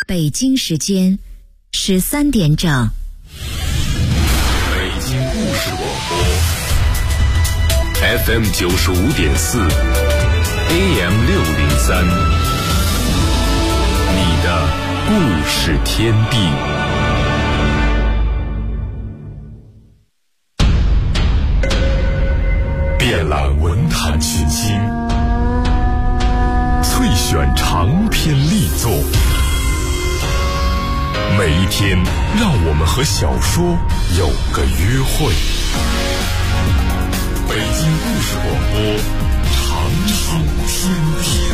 北京时间13点整。 北京故事广播 FM 95.4 AM 603，你的故事天地。遍览文坛群星，萃选长篇力作，每一天让我们和小说有个约会。北京故事广播，长寿天地。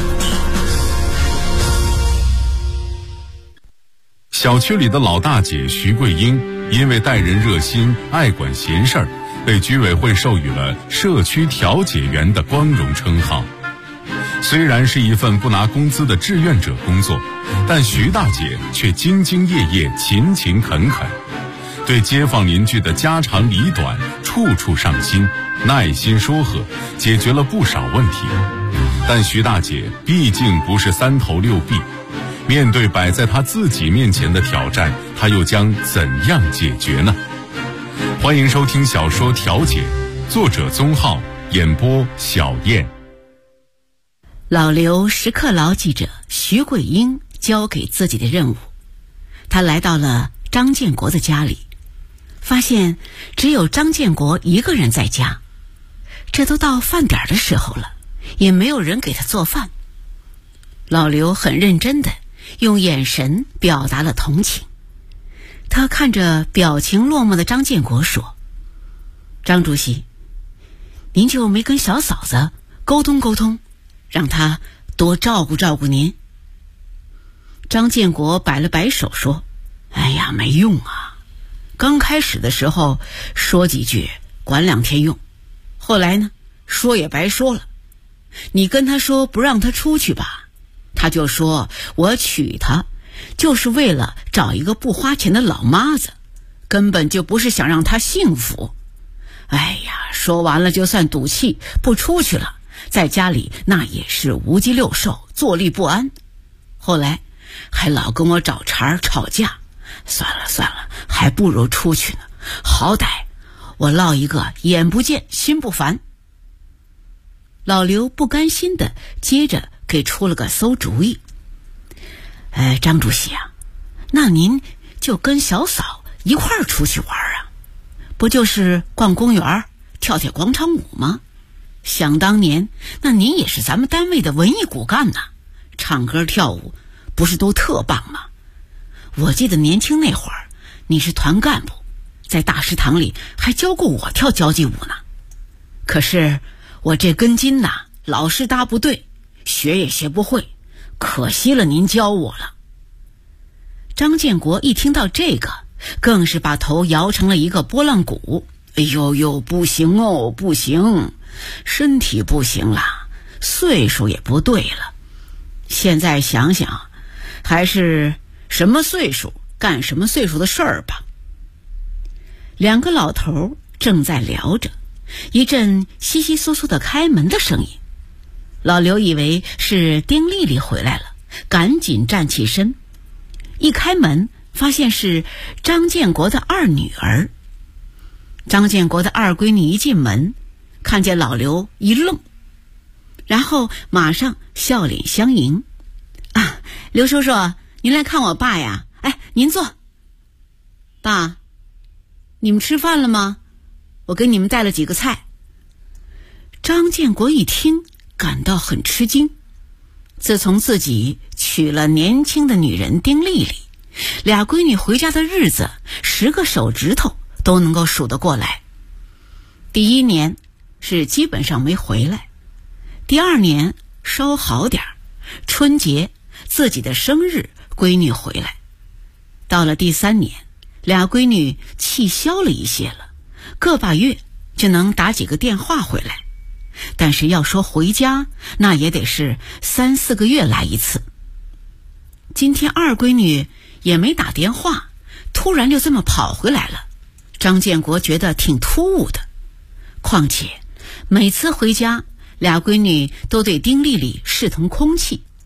小区里的老大姐徐桂英，因为待人热心、爱管闲事儿，被居委会授予了社区调解员的光荣称号。虽然是一份不拿工资的志愿者工作，但徐大姐却兢兢业业、勤勤恳恳，对街坊邻居的家长里短处处上心，耐心说和，解决了不少问题。但徐大姐毕竟不是三头六臂，面对摆在她自己面前的挑战，她又将怎样解决呢？欢迎收听小说《调解》，作者宗浩，演播小燕。 老刘时刻牢记着徐桂英交给自己的任务，他来到了张建国的家里，发现只有张建国一个人在家，这都到饭点的时候了，也没有人给他做饭。老刘很认真地用眼神表达了同情，他看着表情落寞的张建国说：“张主席，您就没跟小嫂子沟通沟通，让她多照顾照顾您？”张建国摆了摆手说：“哎呀，没用啊！刚开始的时候说几句管2天用，后来呢，说也白说了。你跟他说不让他出去吧，他就说我娶她就是为了找一个不花钱的老妈子，根本就不是想让她幸福。哎呀，说完了就算赌气不出去了，在家里那也是无鸡六兽，坐立不安。后来还老跟我找茬吵架，算了，还不如出去呢，好歹我落一个眼不见心不烦。”老刘不甘心的接着给出了个馊主意：“张主席啊，那您就跟小嫂一块儿出去玩啊，不就是逛公园跳跳广场舞吗？想当年那您也是咱们单位的文艺骨干呐，唱歌跳舞不是都特棒吗？我记得年轻那会儿你是团干部，在大食堂里还教过我跳交际舞呢。可是我这根筋呐，老是搭不对，学也学不会，可惜了您教我了。”张建国一听到这个，更是把头摇成了一个拨浪鼓。哎呦，不行哦，不行，身体不行啦，岁数也不对了。现在想想，还是什么岁数干什么岁数的事儿吧。两个老头正在聊着，一阵窸窸窣窣的开门的声音。老刘以为是丁丽丽回来了，赶紧站起身，一开门发现是张建国的二女儿。张建国的二闺女一进门，看见老刘一愣，然后马上笑脸相迎：“啊，刘叔叔，您来看我爸呀？哎，您坐。爸，你们吃饭了吗？我给你们带了几个菜。”张建国一听感到很吃惊，自从自己娶了年轻的女人丁丽丽，俩闺女回家的日子10个手指头都能够数得过来。第1年是基本上没回来，第2年稍好点，春节自己的生日闺女回来，到了第3年，俩闺女气消了一些了，个把月就能打几个电话回来，但是要说回家，那也得是3、4个月来一次。今天二闺女也没打电话，突然就这么跑回来了，张建国觉得挺突兀的。况且每次回家，俩闺女都对丁丽丽视同空气，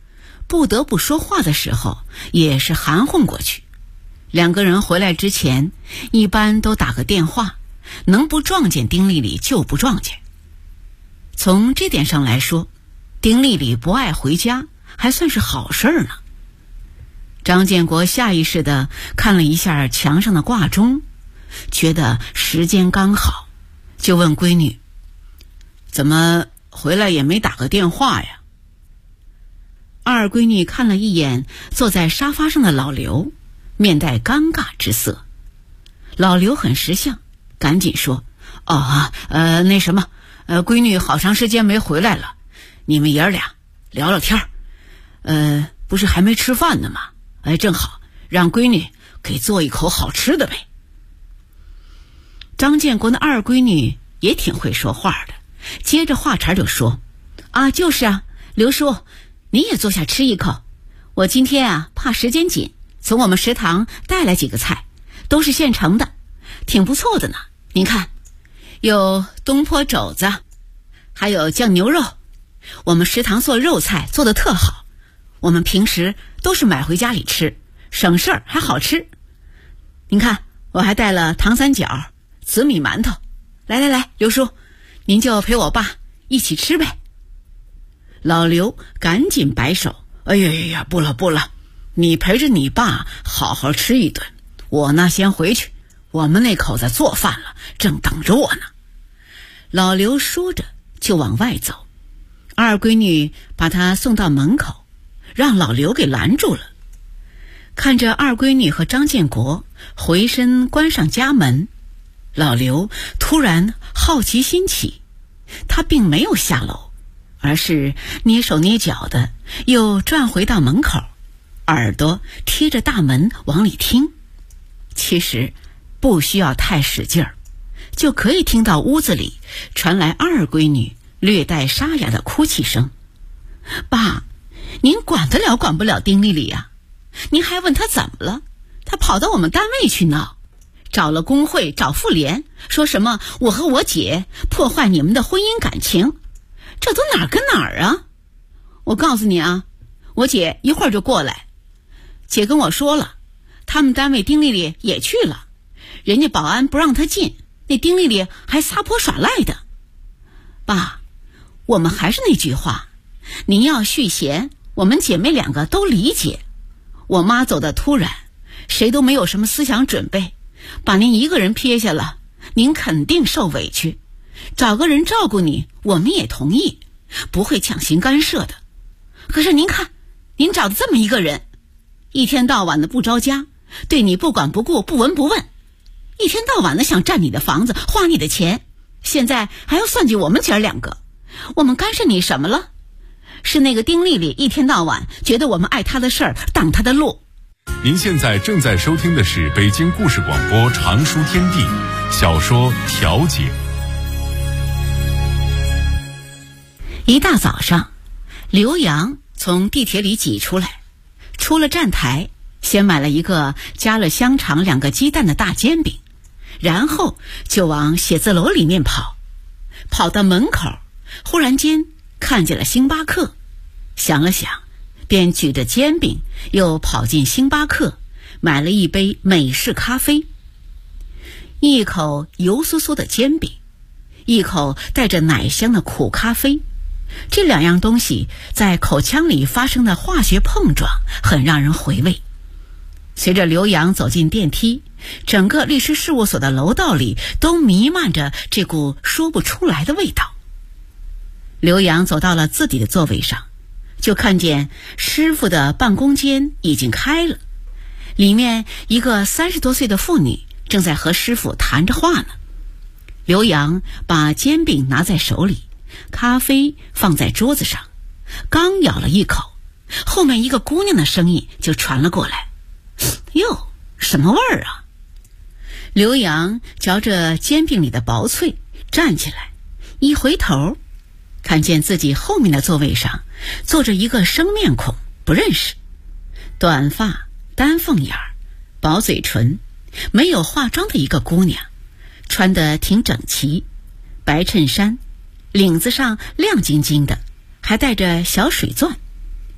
不得不说话的时候也是含混过去。两个人回来之前一般都打个电话，能不撞见丁丽丽就不撞见。从这点上来说，丁丽丽不爱回家还算是好事呢。张建国下意识地看了一下墙上的挂钟，觉得时间刚好，就问闺女：怎么回来也没打个电话呀？二闺女看了一眼坐在沙发上的老刘，面带尴尬之色。老刘很识相，赶紧说：那什么，闺女好长时间没回来了，你们爷儿俩聊聊天不是还没吃饭呢吗？正好让闺女给做一口好吃的呗。张建国的二闺女也挺会说话的，接着话茬就说：就是啊，刘叔，你也坐下吃一口。我今天怕时间紧，从我们食堂带来几个菜，都是现成的，挺不错的呢。您看，有东坡肘子，还有酱牛肉。我们食堂做肉菜做得特好，我们平时都是买回家里吃，省事儿还好吃。您看，我还带了糖三角、紫米馒头。来，刘叔，您就陪我爸一起吃呗。老刘赶紧摆手：哎呀，不了，你陪着你爸好好吃一顿，我呢先回去，我们那口子做饭了，正等着我呢。老刘说着就往外走，二闺女把他送到门口，让老刘给拦住了。看着二闺女和张建国回身关上家门，老刘突然好奇心起，他并没有下楼，而是捏手捏脚的又转回到门口，耳朵贴着大门往里听。其实不需要太使劲儿，就可以听到屋子里传来二闺女略带沙哑的哭泣声。爸，您管得了管不了丁丽丽呀？您还问她怎么了？她跑到我们单位去闹，找了工会，找妇联，说什么我和我姐破坏你们的婚姻感情，这都哪儿跟哪儿啊？我告诉你啊，我姐一会儿就过来。姐跟我说了，他们单位丁丽丽也去了，人家保安不让她进，那丁丽丽还撒泼耍赖的。爸，我们还是那句话，您要续弦，我们姐妹两个都理解。我妈走得突然，谁都没有什么思想准备，把您一个人撇下了，您肯定受委屈。找个人照顾你，我们也同意，不会强行干涉的。可是您看，您找的这么一个人，一天到晚的不着家，对你不管不顾，不闻不问，一天到晚的想占你的房子，花你的钱，现在还要算计我们姐儿两个，我们干涉你什么了？是那个丁丽丽一天到晚觉得我们爱她的事儿，挡她的路。 您现在正在收听的是北京故事广播长书天地小说《调解》。 一大早上，刘洋从地铁里挤出来，出了站台，先买了一个加了香肠、2个鸡蛋的大煎饼，然后就往写字楼里面跑。跑到门口，忽然间看见了星巴克，想了想，便举着煎饼又跑进星巴克，买了一杯美式咖啡。一口油酥酥的煎饼，一口带着奶香的苦咖啡，这2样东西在口腔里发生的化学碰撞很让人回味。随着刘洋走进电梯，整个律师事务所的楼道里都弥漫着这股说不出来的味道。刘洋走到了自己的座位上，就看见师傅的办公间已经开了，里面一个30多岁的妇女正在和师傅谈着话呢。刘洋把煎饼拿在手里，咖啡放在桌子上，刚咬了一口，后面一个姑娘的声音就传了过来：哟，什么味儿啊？刘洋嚼着煎饼里的薄脆，站起来，一回头，看见自己后面的座位上坐着一个生面孔，不认识，短发、单凤眼、薄嘴唇，没有化妆的一个姑娘，穿得挺整齐，白衬衫，领子上亮晶晶的，还带着小水钻。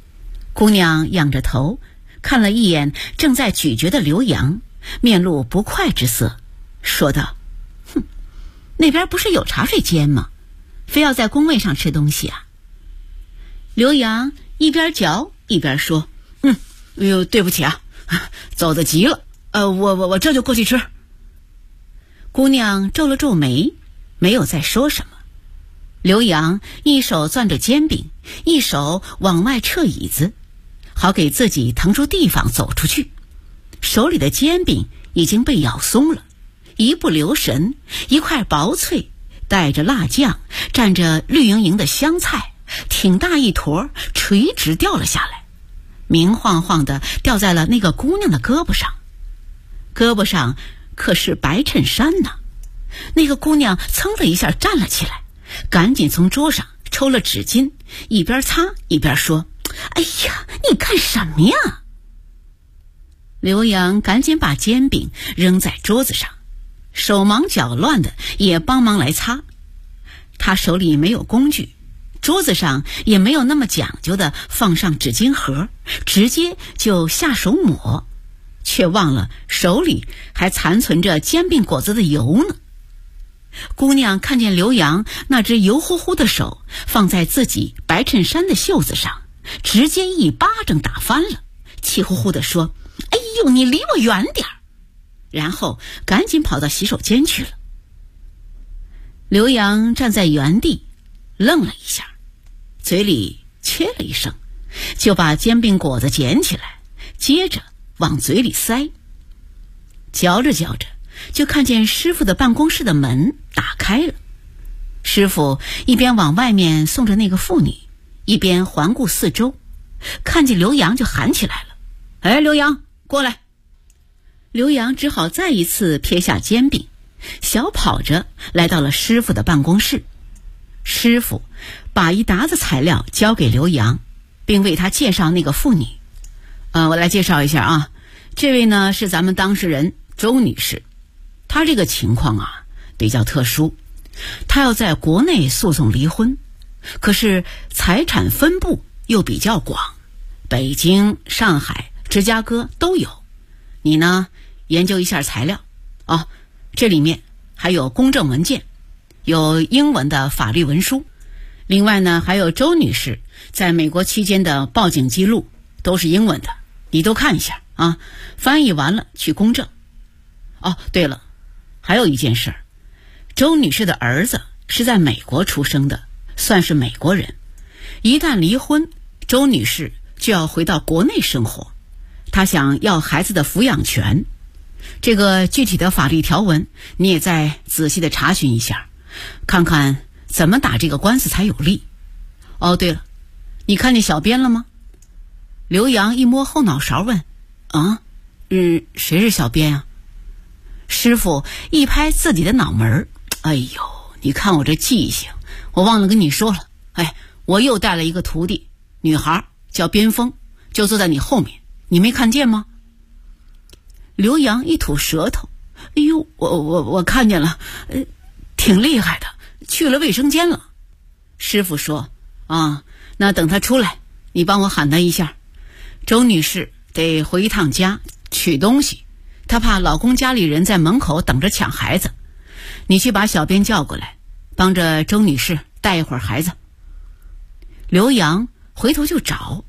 姑娘仰着头看了一眼正在咀嚼的刘洋，面露不快之色，说道：哼，那边不是有茶水间吗？非要在工位上吃东西啊？刘洋一边嚼一边说：哎呦，对不起啊，走得急了，我这就过去吃。姑娘皱了皱眉，没有再说什么。刘洋一手攥着煎饼，一手往外撤椅子，好给自己腾出地方走出去。手里的煎饼已经被咬松了，一不留神，一块薄脆带着辣酱，蘸着绿莹莹的香菜，挺大一坨，垂直掉了下来，明晃晃地掉在了那个姑娘的胳膊上。胳膊上可是白衬衫呢。那个姑娘噌的一下站了起来，赶紧从桌上抽了纸巾，一边擦一边说：哎呀，你干什么呀？刘洋赶紧把煎饼扔在桌子上，手忙脚乱的也帮忙来擦。他手里没有工具，桌子上也没有那么讲究的放上纸巾盒，直接就下手抹，却忘了手里还残存着煎饼果子的油呢。姑娘看见刘洋那只油乎乎的手放在自己白衬衫的袖子上，直接一巴掌打翻了，气呼呼地说：哎呦，你离我远点儿！然后赶紧跑到洗手间去了。刘洋站在原地愣了一下，嘴里切了一声，就把煎饼果子捡起来，接着往嘴里塞。嚼着嚼着，就看见师傅的办公室的门打开了。师傅一边往外面送着那个妇女，一边环顾四周，看见刘洋就喊起来了：哎，刘洋，过来！刘洋只好再一次撇下煎饼，小跑着来到了师傅的办公室。师傅把一沓子材料交给刘洋，并为他介绍那个妇女。我来介绍一下啊，这位呢是咱们当事人周女士。她这个情况啊比较特殊，她要在国内诉讼离婚，可是财产分布又比较广，北京、上海、芝加哥都有。你呢研究一下材料啊，这里面还有公证文件，有英文的法律文书，另外呢还有周女士在美国期间的报警记录，都是英文的，你都看一下啊，翻译完了去公证。哦，对了，还有一件事，周女士的儿子是在美国出生的，算是美国人。一旦离婚，周女士就要回到国内生活，她想要孩子的抚养权。这个具体的法律条文你也再仔细的查询一下，看看怎么打这个官司才有利。哦，对了，你看见小编了吗？刘洋一摸后脑勺问：谁是小编啊？师傅一拍自己的脑门：哎呦，你看我这记性，我忘了跟你说了，我又带了一个徒弟，女孩叫边锋，就坐在你后面，你没看见吗？刘洋一吐舌头：哎呦，我看见了，挺厉害的，去了卫生间了。师傅说：那等他出来，你帮我喊他一下，周女士得回一趟家取东西，她怕老公家里人在门口等着抢孩子，你去把小编叫过来，帮着周女士带一会儿孩子。刘洋回头就找，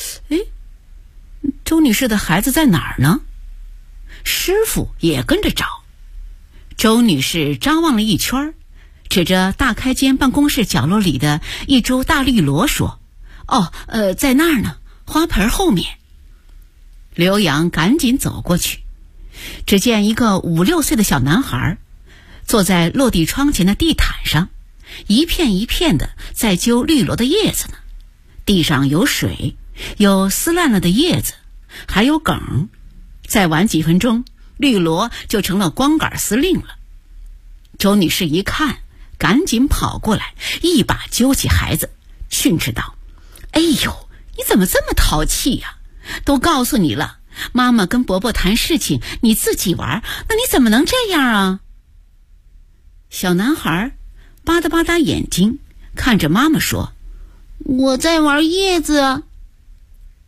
周女士的孩子在哪儿呢？师傅也跟着找。周女士张望了一圈，指着大开间办公室角落里的一株大绿萝说：在那儿呢，花盆后面。刘洋赶紧走过去，只见一个5、6岁的小男孩坐在落地窗前的地毯上，一片一片的在揪绿萝的叶子呢。地上有水，有撕烂了的叶子，还有梗。再晚几分钟，绿萝就成了光杆司令了。周女士一看，赶紧跑过来，一把揪起孩子，训斥道：哎呦，你怎么这么淘气呀？都告诉你了，妈妈跟伯伯谈事情，你自己玩，那你怎么能这样啊？小男孩吧嗒吧嗒眼睛，看着妈妈说：我在玩叶子啊。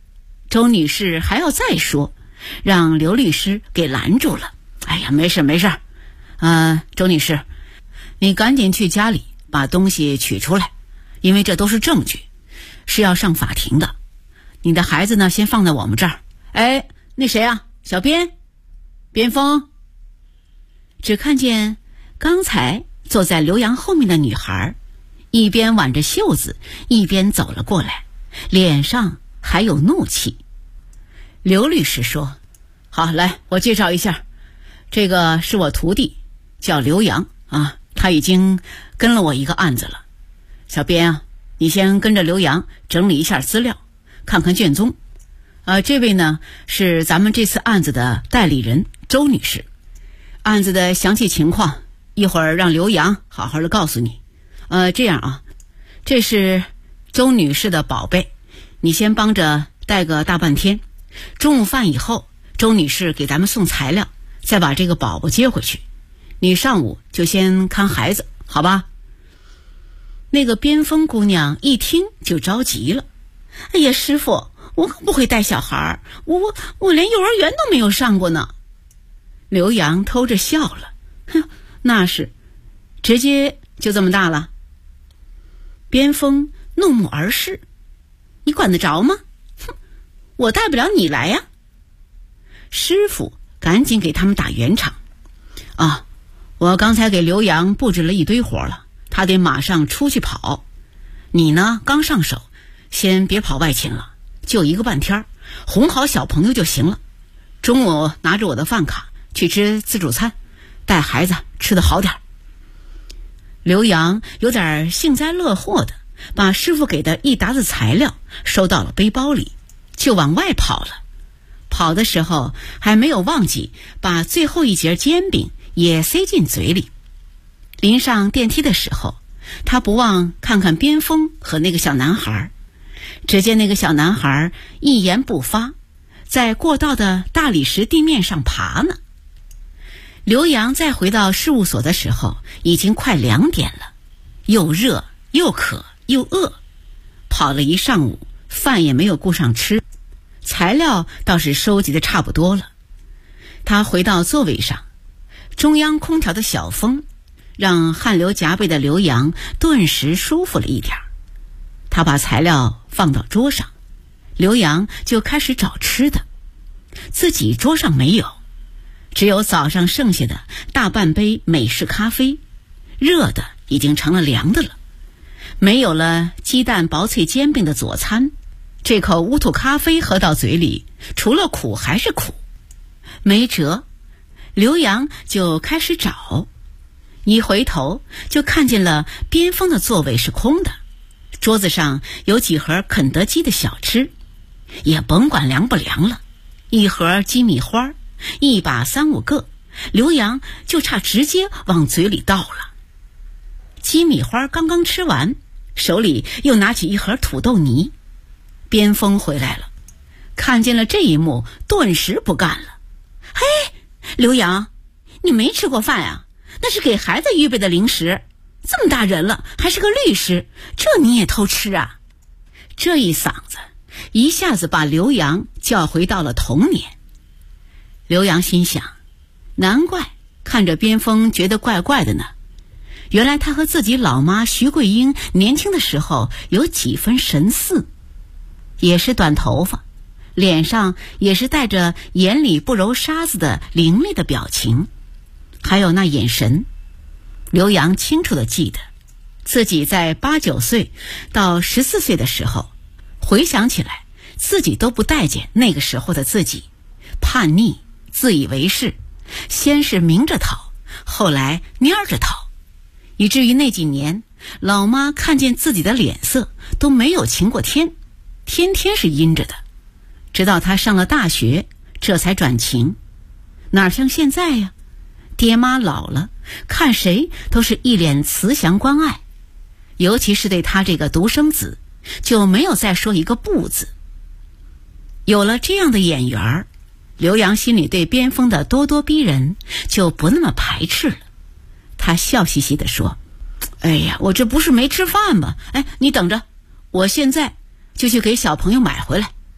周女士还要再说，让刘律师给拦住了。哎呀，没事，周女士，你赶紧去家里把东西取出来，因为这都是证据，是要上法庭的。你的孩子呢，先放在我们这儿。哎，那谁啊，小边锋。只看见刚才坐在刘洋后面的女孩，一边挽着袖子，一边走了过来，脸上还有怒气。刘律师说：好，来，我介绍一下，这个是我徒弟，叫刘洋啊，他已经跟了我一个案子了。小边啊，你先跟着刘洋整理一下资料，看看卷宗。这位呢是咱们这次案子的代理人周女士，案子的详细情况一会儿让刘洋好好的告诉你。这样啊，这是周女士的宝贝，你先帮着带个大半天，中午饭以后周女士给咱们送材料，再把这个宝宝接回去。你上午就先看孩子，好吧？那个边锋姑娘一听就着急了。哎呀，师傅，我可不会带小孩，我连幼儿园都没有上过呢。刘洋偷着笑了，哼，那是，直接就这么大了。边锋怒目而视，你管得着吗？哼，我带不了你来呀。师傅赶紧给他们打圆场。我刚才给刘洋布置了一堆活了，他得马上出去跑。你呢，刚上手，先别跑外勤了，就一个半天，哄好小朋友就行了。中午拿着我的饭卡去吃自助餐，带孩子吃得好点。刘洋有点幸灾乐祸的把师傅给的一沓子材料收到了背包里，就往外跑了。跑的时候还没有忘记把最后一截煎饼也塞进嘴里。临上电梯的时候，他不忘看看边锋和那个小男孩，只见那个小男孩一言不发，在过道的大理石地面上爬呢。刘洋再回到事务所的时候，已经快2点了，又热又渴又饿，跑了一上午，饭也没有顾上吃，材料倒是收集的差不多了。他回到座位上，中央空调的小风让汗流浃背的刘洋顿时舒服了一点。他把材料放到桌上，刘洋就开始找吃的。自己桌上没有，只有早上剩下的大半杯美式咖啡，热的已经成了凉的了。没有了鸡蛋薄脆煎饼的佐餐，这口乌土咖啡喝到嘴里，除了苦还是苦。没辙，刘洋就开始找。一回头就看见了边锋的座位是空的，桌子上有几盒肯德基的小吃，也甭管凉不凉了，一盒鸡米花，一把3、5个，刘洋就差直接往嘴里倒了。鸡米花刚刚吃完，手里又拿起一盒土豆泥。边锋回来了，看见了这一幕，顿时不干了。嘿，刘洋，你没吃过饭啊？那是给孩子预备的零食，这么大人了还是个律师，这你也偷吃啊？这一嗓子一下子把刘洋叫回到了童年。刘洋心想，难怪看着边锋觉得怪怪的呢，原来他和自己老妈徐桂英年轻的时候有几分神似，也是短头发，脸上也是带着眼里不揉沙子的凌厉的表情，还有那眼神。刘洋清楚地记得自己在8、9岁到14岁的时候，回想起来自己都不待见那个时候的自己，叛逆自以为是，先是明着讨，后来蔫着讨，以至于那几年老妈看见自己的脸色都没有晴过天，天天是阴着的。直到他上了大学，这才转晴。哪像现在呀，爹妈老了，看谁都是一脸慈祥关爱，尤其是对他这个独生子，就没有再说一个不字。有了这样的眼缘儿，刘洋心里对边锋的咄咄逼人就不那么排斥了。他笑嘻嘻地说，哎呀，我这不是没吃饭吗？哎，你等着，我现在就去给小朋友买回来，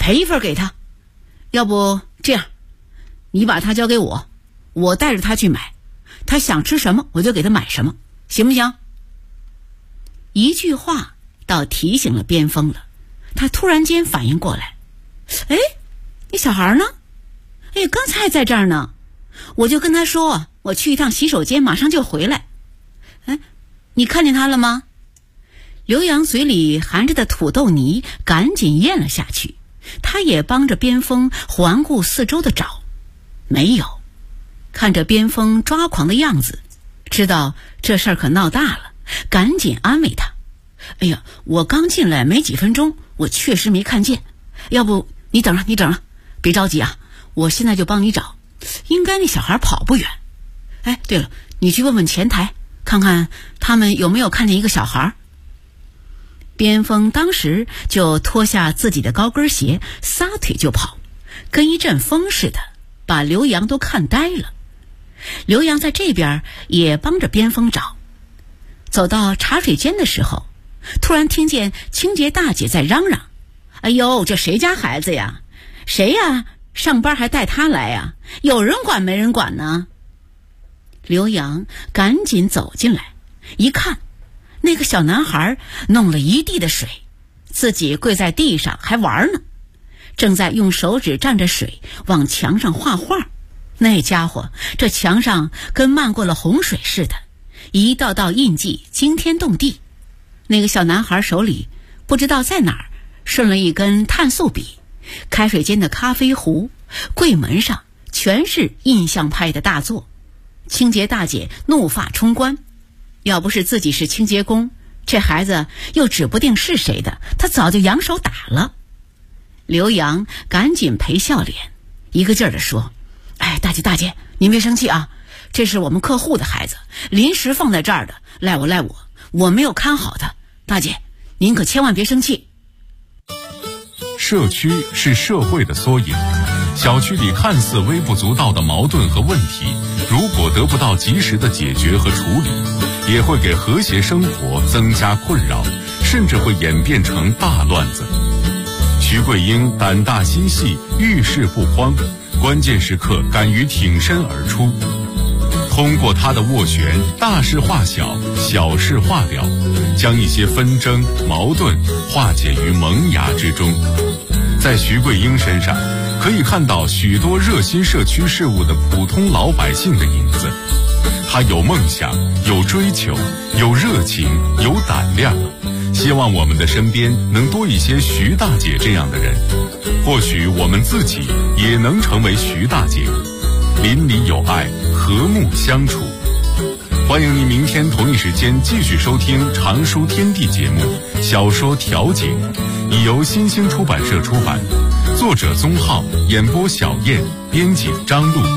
赔一份给他。要不这样，你把他交给我，我带着他去买，他想吃什么我就给他买什么，行不行？一句话倒提醒了边锋了，他突然间反应过来，哎，你小孩呢？哎，刚才还在这儿呢。我就跟他说我去一趟洗手间，马上就回来。哎，你看见他了吗？刘洋嘴里含着的土豆泥赶紧咽了下去，他也帮着边锋环顾四周的找，没有。看着边锋抓狂的样子，知道这事儿可闹大了，赶紧安慰他。哎呀，我刚进来没几分钟，我确实没看见，要不你等着，别着急啊，我现在就帮你找，应该那小孩跑不远。哎，对了，你去问问前台，看看他们有没有看见一个小孩。边锋当时就脱下自己的高跟鞋，撒腿就跑，跟一阵风似的，把刘洋都看呆了。刘洋在这边也帮着边锋找，走到茶水间的时候，突然听见清洁大姐在嚷嚷：哎呦，这谁家孩子呀？谁呀？上班还带他来呀？有人管没人管呢？刘洋赶紧走进来，一看，那个小男孩弄了一地的水，自己跪在地上还玩呢，正在用手指蘸着水往墙上画画。那家伙这墙上跟漫过了洪水似的，一道道印记惊天动地。那个小男孩手里不知道在哪儿顺了一根碳素笔，开水间的咖啡壶，柜门上全是印象派的大作。清洁大姐怒发冲冠，要不是自己是清洁工，这孩子又指不定是谁的，他早就扬手打了。刘洋赶紧赔笑脸，一个劲儿地说：哎，大姐，您别生气啊，这是我们客户的孩子，临时放在这儿的，赖我，我没有看好他，大姐您可千万别生气。 社区是社会的缩影，小区里看似微不足道的矛盾和问题，如果得不到及时的解决和处理，也会给和谐生活增加困扰，甚至会演变成大乱子。徐桂英胆大心细，遇事不慌，关键时刻敢于挺身而出，通过他的斡旋，大事化小，小事化了，将一些纷争矛盾化解于萌芽之中。在徐桂英身上可以看到许多热心社区事务的普通老百姓的影子。他有梦想，有追求，有热情，有胆量，希望我们的身边能多一些徐大姐这样的人，或许我们自己也能成为徐大姐，邻里有爱，和睦相处。欢迎您明天同一时间继续收听《常书天地》节目《小说调解》，已由新兴出版社出版，作者宗浩，演播小燕，编辑张璐。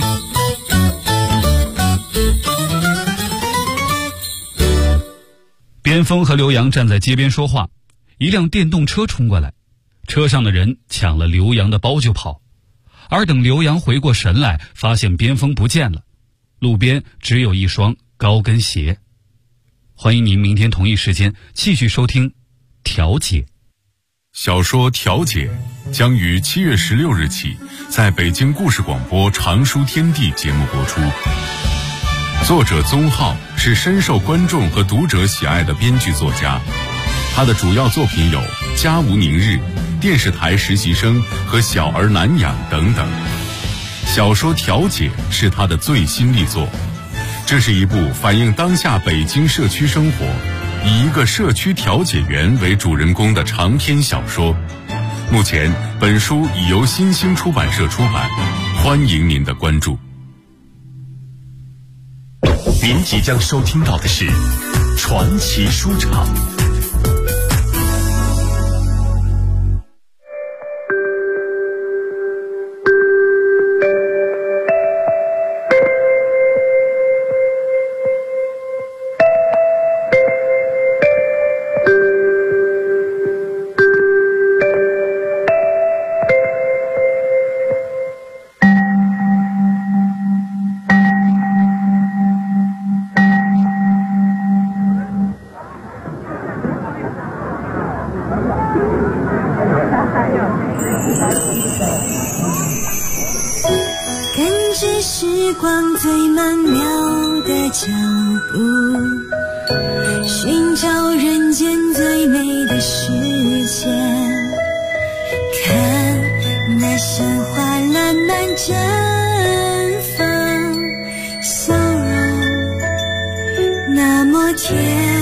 边锋和刘洋站在街边说话，一辆电动车冲过来，车上的人抢了刘洋的包就跑。而等刘洋回过神来，发现边锋不见了，路边只有一双高跟鞋。欢迎您明天同一时间继续收听《调解》。 小说《调解》将于7月16日起在北京故事广播《常书天地》节目播出。作者宗浩是深受观众和读者喜爱的编剧作家，他的主要作品有《家无宁日》、电视台实习生和小儿难养等等。小说《调解》是他的最新力作，这是一部反映当下北京社区生活，以一个社区调解员为主人公的长篇小说。目前本书已由新兴出版社出版，欢迎您的关注。 您即将收听到的是传奇书场。 光最曼妙的脚步，寻找人间最美的世界。看那鲜花烂漫绽放，笑容那么甜，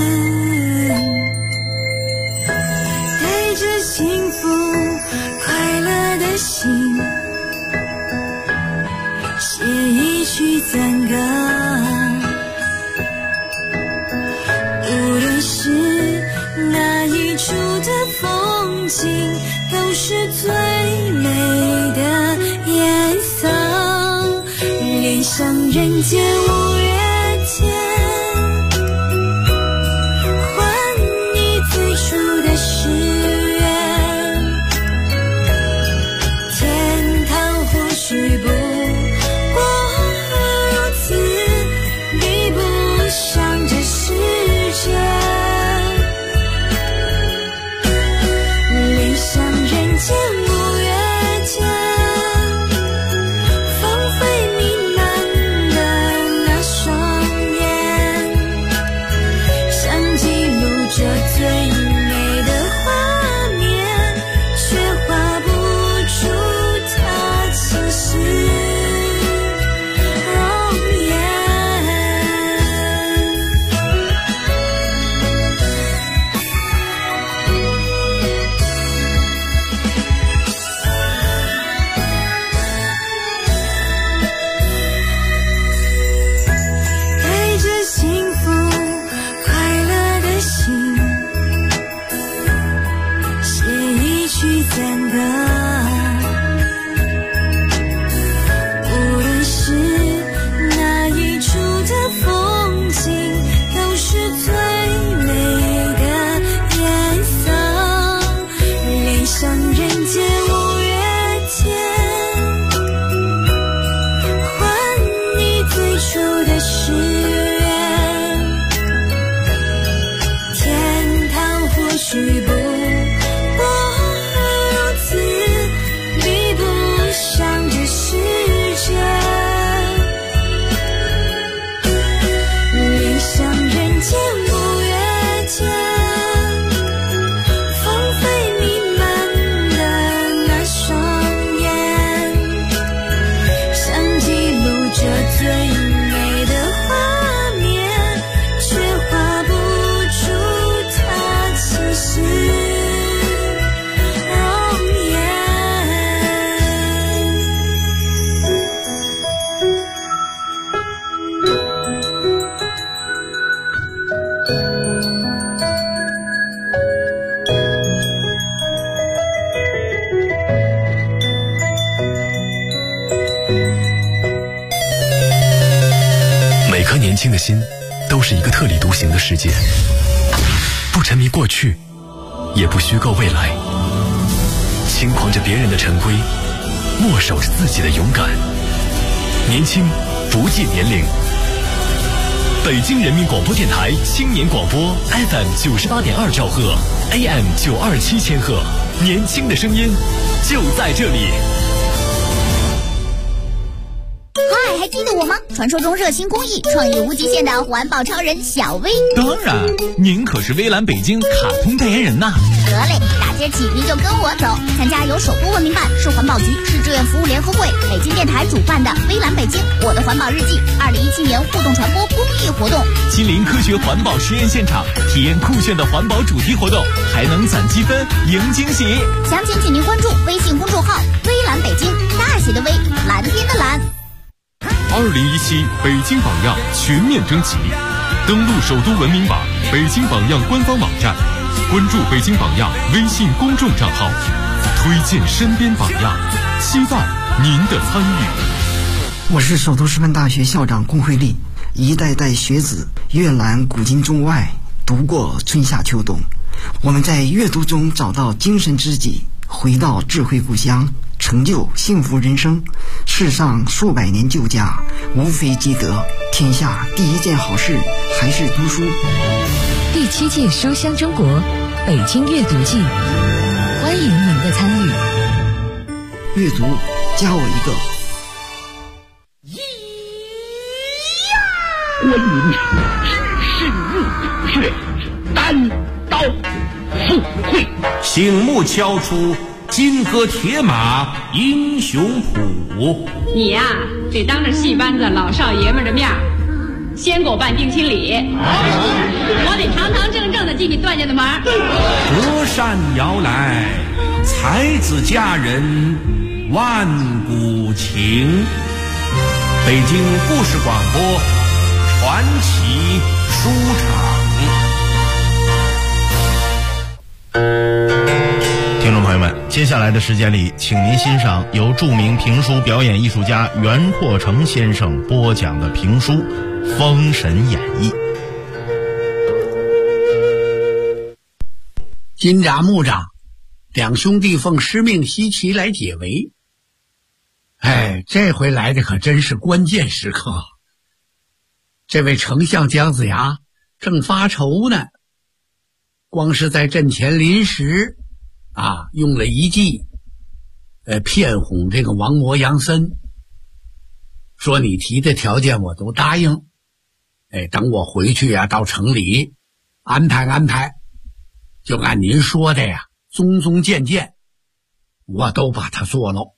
带着幸福快乐的心，写一曲赞歌。无论是哪一处的风景，都是最美的颜色。恋上人间五月天，还你最初的誓言。天堂或许不过如此，比不上这世界。恋上人间五月天，芳菲弥漫的那双眼，想记录这最美的画面，却画不出它气势容颜。带着幸福快乐的心，写一曲赞歌。无论是哪一处的风景，都是最美的颜色。恋上人间五月天，还你最初的誓言。天堂或许不过如此，比不上这世界。恋上人间五月天，芳菲弥漫的那双眼，想记录这最美的画面，却画不出它气势容颜。 每颗年轻的心都是一个特立独行的世界，不沉迷过去，也不虚构未来，轻狂着别人的陈规，默守着自己的勇敢。年轻不计年龄。北京人民广播电台青年广播 FM 98.2兆赫 AM 927千赫，年轻的声音就在这里。 嗨，还记得我吗？传说中热心公益、创意无极限的环保超人小薇。 当然，您可是微蓝北京卡通代言人呐。 得嘞，大街起您就跟我走，参加由首都文明办、市环保局、市志愿服务联合会、北京电台主办的微蓝北京我的环保日记2017年互动传播公益活动， 亲临科学环保实验现场，体验酷炫的环保主题活动，还能攒积分赢惊喜。 详情请您关注微信公众号微蓝北京，大写的微，蓝天的蓝。 2017北京榜样全面征集，登录首都文明榜、北京榜样官方网站，关注北京榜样微信公众账号，推荐身边榜样，期待您的参与。 我是首都师范大学校长龚慧丽，一代代学子阅览古今中外，读过春夏秋冬，我们在阅读中找到精神知己，回到智慧故乡，成就幸福人生。世上数百年旧家，无非积德，天下第一件好事还是读书。 第7届书香中国北京阅读季，欢迎您的参与。 阅读加我一个。 云只身入虎穴，单刀赴会。 醒目敲出金戈铁马英雄谱。 你呀，得当着戏班子老少爷们的面先给我办定亲礼，我得堂堂正正的进你段家的门。 隔山遥来，才子佳人万古情。北京故事广播传奇书场。 听众朋友们，接下来的时间里，请您欣赏由著名评书表演艺术家袁阔成先生播讲的评书《封神演义》。 金吒、木吒两兄弟奉师命西岐来解围。这回来的可真是关键时刻。这位丞相姜子牙正发愁呢，光是在阵前临时用了一计，骗哄这个王魔杨森，说你提的条件我都答应，等我回去到城里安排，就按您说的呀，宗宗件件我都把它做了。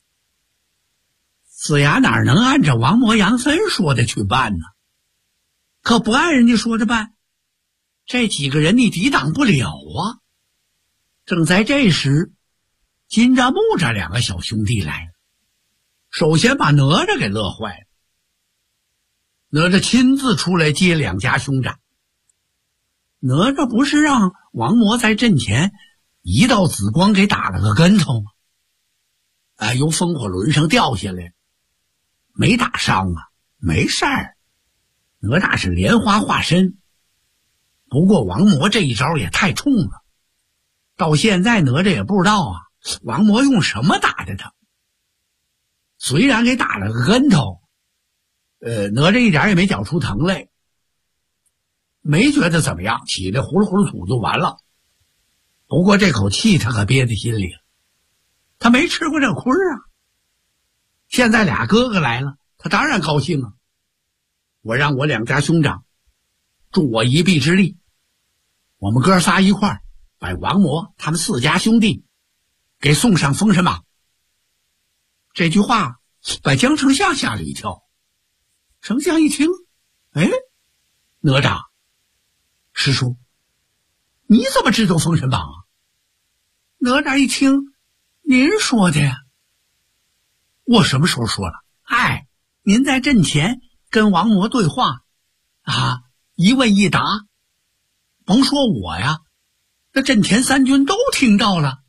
子牙哪能按照王魔杨森说的去办呢？可不按人家说的办，这几个人你抵挡不了啊。正在这时，金吒、木吒两个小兄弟来了，首先把哪吒给乐坏了。哪吒亲自出来接两家兄长。哪吒不是让王魔在阵前一道紫光给打了个跟头吗？由风火轮上掉下来，没打伤啊，没事儿。哪吒是莲花化身，不过王魔这一招也太冲了，到现在哪吒也不知道王魔用什么打的他。虽然给打了个跟头，哪吒一点也没觉出疼来，没觉得怎么样，起来呼噜呼噜吐就完了。不过这口气他可憋在心里了，他没吃过这亏啊。现在俩哥哥来了，他当然高兴啊。我让我两家兄长助我一臂之力，我们哥仨一块儿把王魔他们四家兄弟给送上封神榜。这句话把姜丞相吓了一跳。丞相一听，哪吒师叔，你怎么知道封神榜啊？哪吒一听，您说的呀。我什么时候说了？您在阵前跟王魔对话一问一答，甭说我呀，那阵前三军都听到了。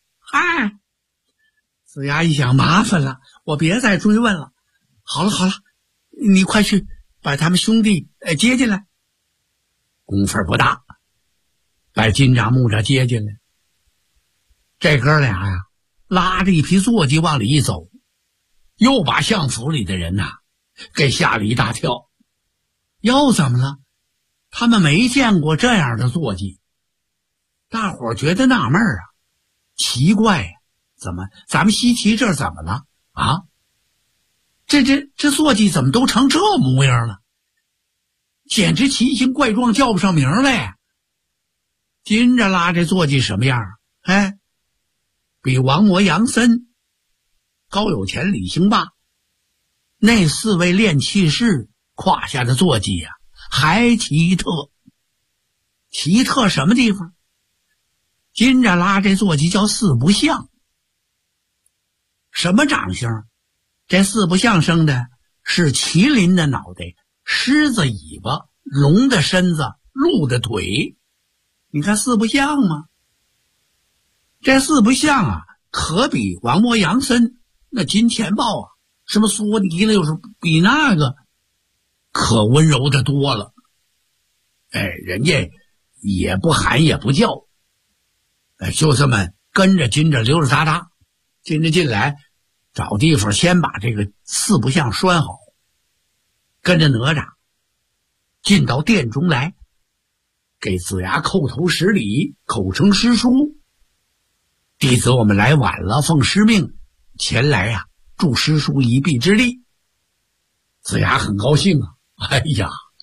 子牙一想，麻烦了，我别再追问了。好了，你快去把他们兄弟接进来。功夫不大，把金吒、木吒接进来。这哥俩呀，拉着一匹坐骑往里一走，又把相府里的人给吓了一大跳。又怎么了？他们没见过这样的坐骑。大伙儿觉得纳闷奇怪怎么咱们西岐这儿怎么了这坐骑怎么都成这模样了？简直奇形怪状，叫不上名来。金吒拉这坐骑什么样？比王魔杨森、高有钱、李兴霸那四位炼气士胯下的坐骑还奇特。奇特什么地方？金吒拉这坐骑叫四不像。什么长相？这四不像生的是麒麟的脑袋，狮子尾巴，龙的身子，鹿的腿。你看四不像吗？这四不像可比王魔杨森那金钱豹什么缩泥了，又是比那个可温柔的多了。人家也不喊也不叫，就这么跟着金吒溜溜达达。金吒进来找地方先把这个四不像拴好，跟着哪吒进到殿中来，给子牙叩头施礼，口称师叔。弟子我们来晚了，奉师命前来助师叔一臂之力。子牙很高兴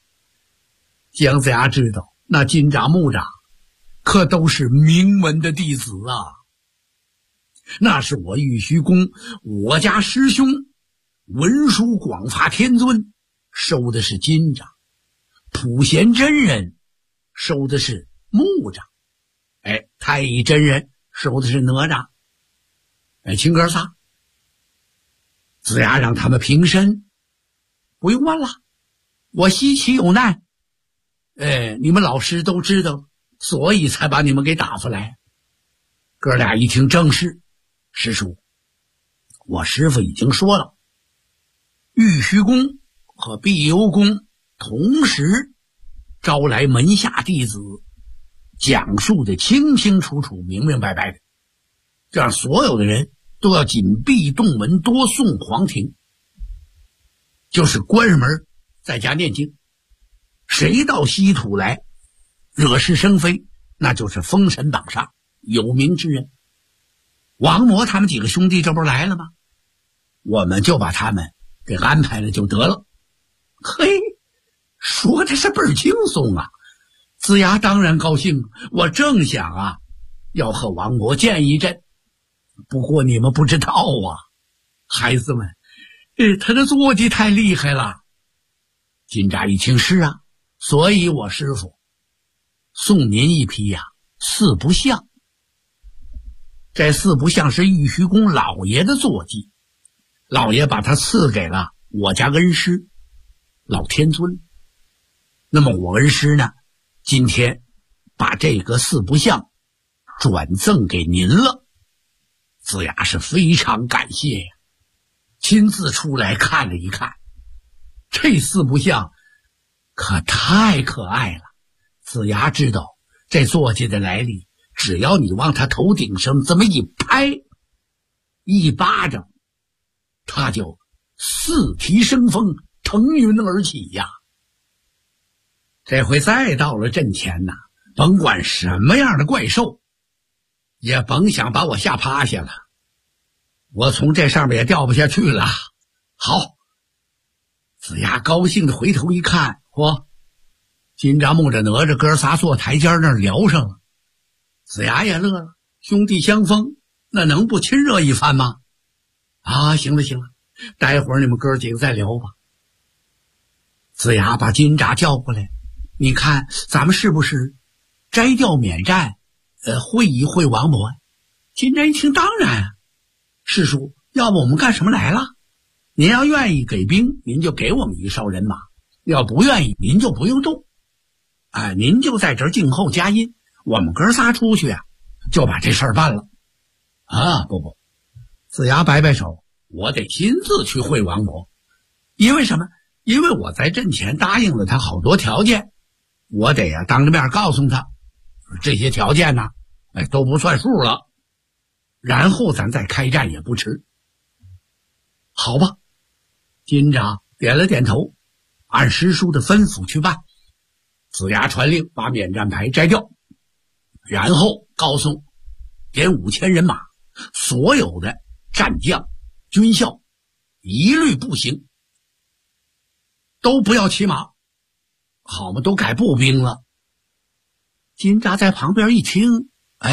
姜子牙知道，那金吒、木吒可都是名门的弟子啊，那是我玉虚宫我家师兄文殊广法天尊收的是金吒，普贤真人收的是木吒，太乙真人收的是哪吒。亲哥仨，子牙让他们平身，不用问了，我西岐有难，你们老师都知道，所以才把你们给打发来。哥俩一听正是，师叔，我师父已经说了，玉虚宫和碧游宫同时招来门下弟子，讲述的清清楚楚、明明白白的，这样所有的人都要紧闭洞门，多送皇庭，就是关上门在家念经，谁到稀土来惹是生非，那就是封神榜上有名之人。王魔他们几个兄弟这不是来了吗？我们就把他们给安排了就得了。嘿，说的是倍儿轻松啊！子牙当然高兴，我正想啊，要和王魔见一阵。不过你们不知道啊，孩子们，他的坐骑太厉害了。金吒一听是啊，所以我师父送您一匹四不像。这四不像是玉虚宫老爷的坐骑，老爷把他赐给了我家恩师老天尊。那么我恩师呢，今天把这个四不像转赠给您了。子牙是非常感谢呀，亲自出来看了一看，这四不像可太可爱了。子牙知道这坐骑的来历，只要你往他头顶上这么一拍，一巴掌，他就四蹄生风，腾云而起呀。这回再到了阵前呐，甭管什么样的怪兽，也甭想把我吓趴下了，我从这上面也掉不下去了。好，子牙高兴的回头一看，金吒、木吒、哪吒哥仨坐台阶那儿聊上了。子牙也乐了，兄弟相逢，那能不亲热一番吗？行了，待会儿你们哥几个再聊吧。子牙把金吒叫过来，你看咱们是不是摘掉免战，会一会王魔？金吒一听，当然，师叔，要不我们干什么来了？您要愿意给兵，您就给我们一哨人马；要不愿意，您就不用动。您就在这儿静候佳音，我们哥仨出去就把这事儿办了。不，子牙摆摆手，我得亲自去会王魔。因为什么？因为我在阵前答应了他好多条件，我得当着面告诉他，这些条件呢，都不算数了，然后咱再开战也不迟。好吧，金吒点了点头，按师叔的吩咐去办。子牙传令把免战牌摘掉，然后告诉点5000人马，所有的战将军校一律步行，都不要骑马，好嘛，都改步兵了。金吒在旁边一听，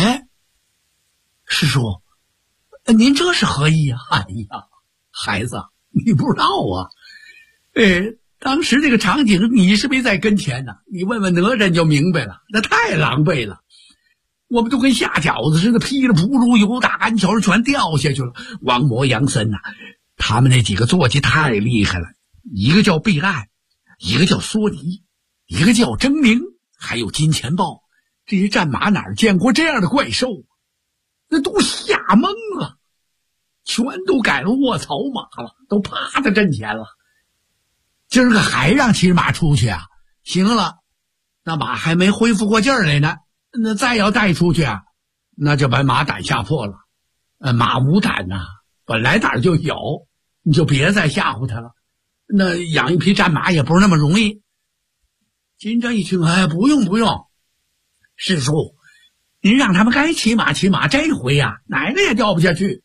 师叔，您这是何意啊？孩子，你不知道啊，当时这个场景你是没在跟前呢，你问问哪吒你就明白了，那太狼狈了，我们都跟下饺子似的，噼里扑噜由大杆桥全掉下去了。王魔、杨森他们那几个坐骑太厉害了，一个叫备岸，一个叫梭尼，一个叫狰狞，还有金钱豹，这些战马哪儿见过这样的怪兽？那都吓懵了，全都改了卧槽马了，都趴在阵前了。今儿个还让骑马出去行了，那马还没恢复过劲儿来呢，那再要带出去那就把马胆吓破了。马无胆本来胆就有，你就别再吓唬他了。那养一匹战马也不是那么容易。金吒一听，不用，师叔，您让他们该骑马骑马，这回哪个也掉不下去。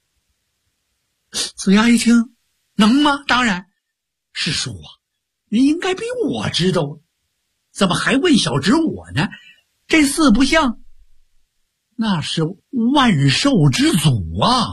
子牙一听，能吗？当然。师叔您应该比我知道， 怎么还问小侄我呢？这四不像，那是万兽之祖啊！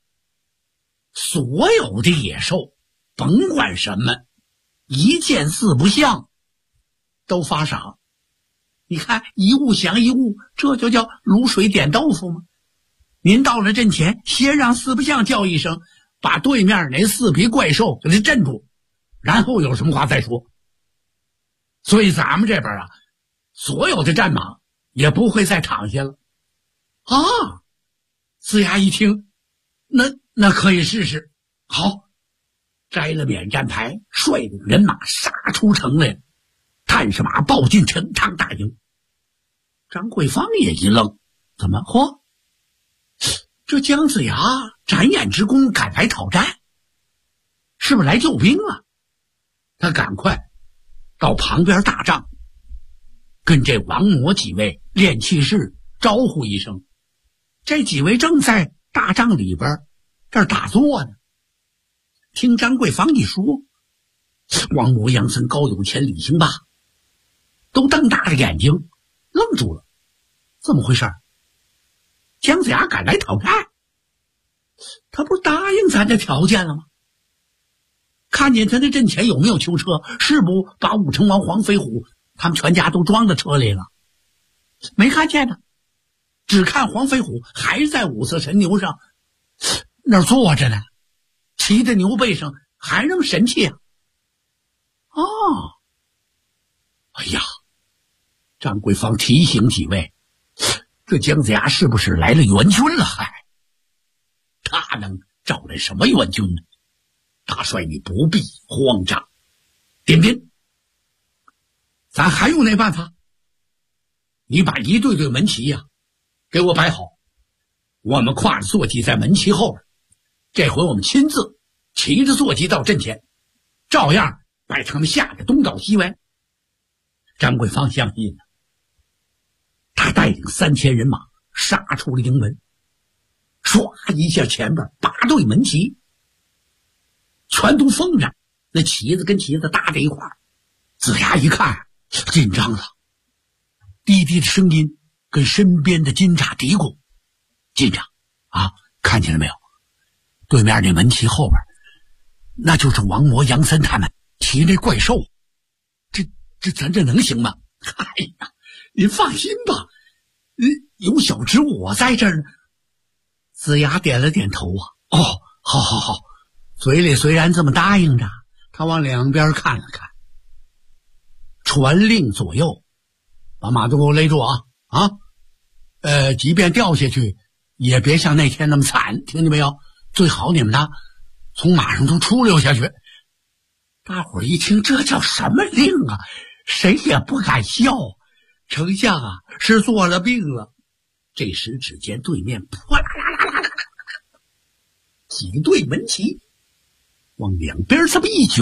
所有的野兽，甭管什么，一见四不像，都发傻。你看一物降一物，这就叫卤水点豆腐吗？您到了阵前，先让四不像叫一声，把对面那四匹怪兽给他镇住，然后有什么话再说。所以咱们这边啊，所有的战马也不会再躺下了。啊，子牙一听，那可以试试。好，摘了免战牌，率领人马杀出城来，探视马报进陈塘大营。张桂芳也一愣，怎么嚯？这姜子牙展眼之功赶来讨战，是不是来救兵了？他赶快到旁边大帐，跟这王魔几位炼气士招呼一声。这几位正在大帐里边这儿打坐呢。听张桂芳一说，王魔、杨森、高有钱、李兴霸都瞪大了眼睛，愣住了。怎么回事？姜子牙赶来讨战，他不是答应咱的条件了吗？看见他那阵前有没有囚车？是不把武成王黄飞虎他们全家都装到车里了？没看见呢，只看黄飞虎还在五色神牛上那儿坐着呢，骑在牛背上还那么神气啊！哦，哎呀，张桂芳提醒几位，这姜子牙是不是来了援军了？嗨，他能找来什么援军呢？大帅，你不必慌张，点兵。咱还有那办法，你把一对对门旗呀，给我摆好，我们跨着坐骑在门旗后边。这回我们亲自骑着坐骑到阵前，照样把他们吓得东倒西歪。张桂芳相信了，他带领3000人马杀出了营门，唰一下前边8对门旗全都封着，那旗子跟旗子搭在一块儿。子牙一看紧张了，低低的声音跟身边的金吒嘀咕：“金吒啊，看见了没有？对面那门旗后边，那就是王魔、杨森他们骑那怪兽。这咱这能行吗？”哎呀，您放心吧，有小侄我在这儿呢。子牙点了点头啊，哦，好好好，嘴里虽然这么答应着，他往两边看了看，传令左右，把马都给我勒住啊！即便掉下去，也别像那天那么惨，听见没有？最好你们呢，从马上都出溜下去。大伙儿一听，这叫什么令啊？谁也不敢笑。丞相啊，是做了病了。这时只见对面扑啦啦啦啦啦，几对门旗往两边这么一卷，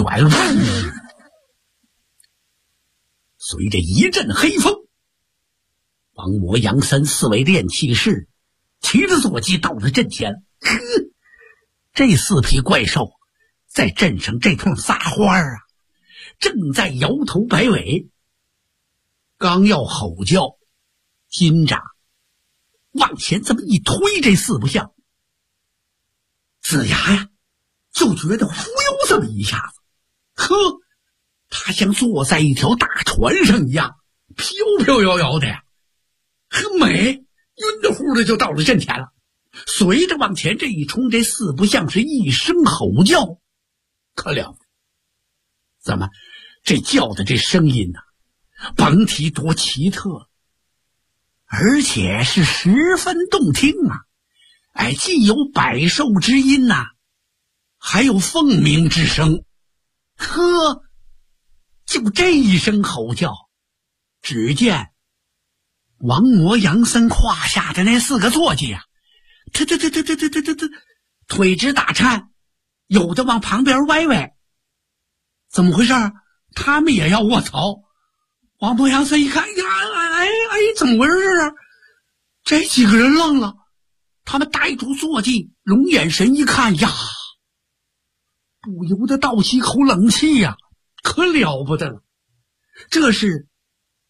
随着一阵黑风，王魔、杨森4位炼气士骑着坐骑到了阵前。这4匹怪兽在阵上这通撒花啊，正在摇头摆尾。刚要吼叫，金吒往前这么一推这4不像，子牙呀就觉得忽悠这么一下子，呵，他像坐在一条大船上一样，飘飘摇摇的呀，很美，晕得乎的就到了阵前了。随着往前这一冲，这4不像是一声吼叫，可了不得！怎么这叫的这声音呢，甭提多奇特，而且是十分动听啊！哎，既有百兽之音呐，还有凤鸣之声。呵，就这一声吼叫，只见王魔、杨森胯下的那4个坐骑啊，他腿直打颤，有的往旁边歪歪。怎么回事？他们也要卧槽！王魔、杨森一看，呀，怎么回事啊？这几个人愣了，他们呆住坐骑，龙眼神一看呀，不由得倒吸口冷气呀，可了不得了！这是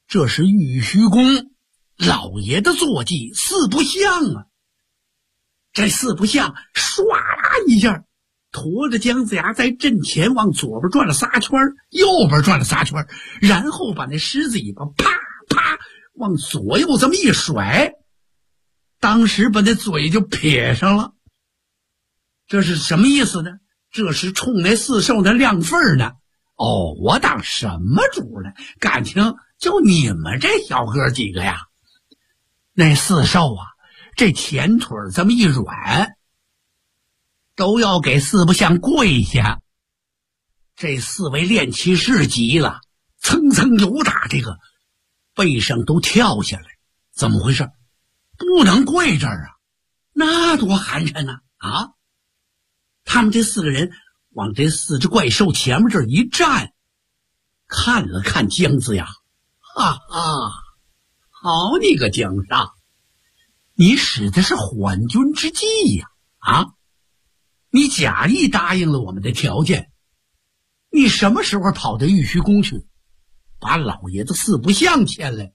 这是玉虚宫老爷的坐骑四不像啊！这四不像唰啦一下驮着姜子牙在阵前往左边转了仨圈，右边转了仨圈，然后把那狮子尾巴啪啪往左右这么一甩，当时把那嘴就撇上了。这是什么意思呢？这是冲那四兽的亮份呢。哦，我当什么主呢？感情就你们这小哥几个呀。那四兽啊，这前腿这么一软，都要给四不像跪下。这四位练骑士急了，蹭蹭有打这个背上都跳下来。怎么回事？不能跪这儿啊，那多寒碜呢啊！他们这四个人往这四只怪兽前面这一站，看了看姜子牙，哈哈，好你个姜尚，你使的是缓军之计呀！啊，你假意答应了我们的条件，你什么时候跑到玉虚宫去，把老爷子四不像牵来？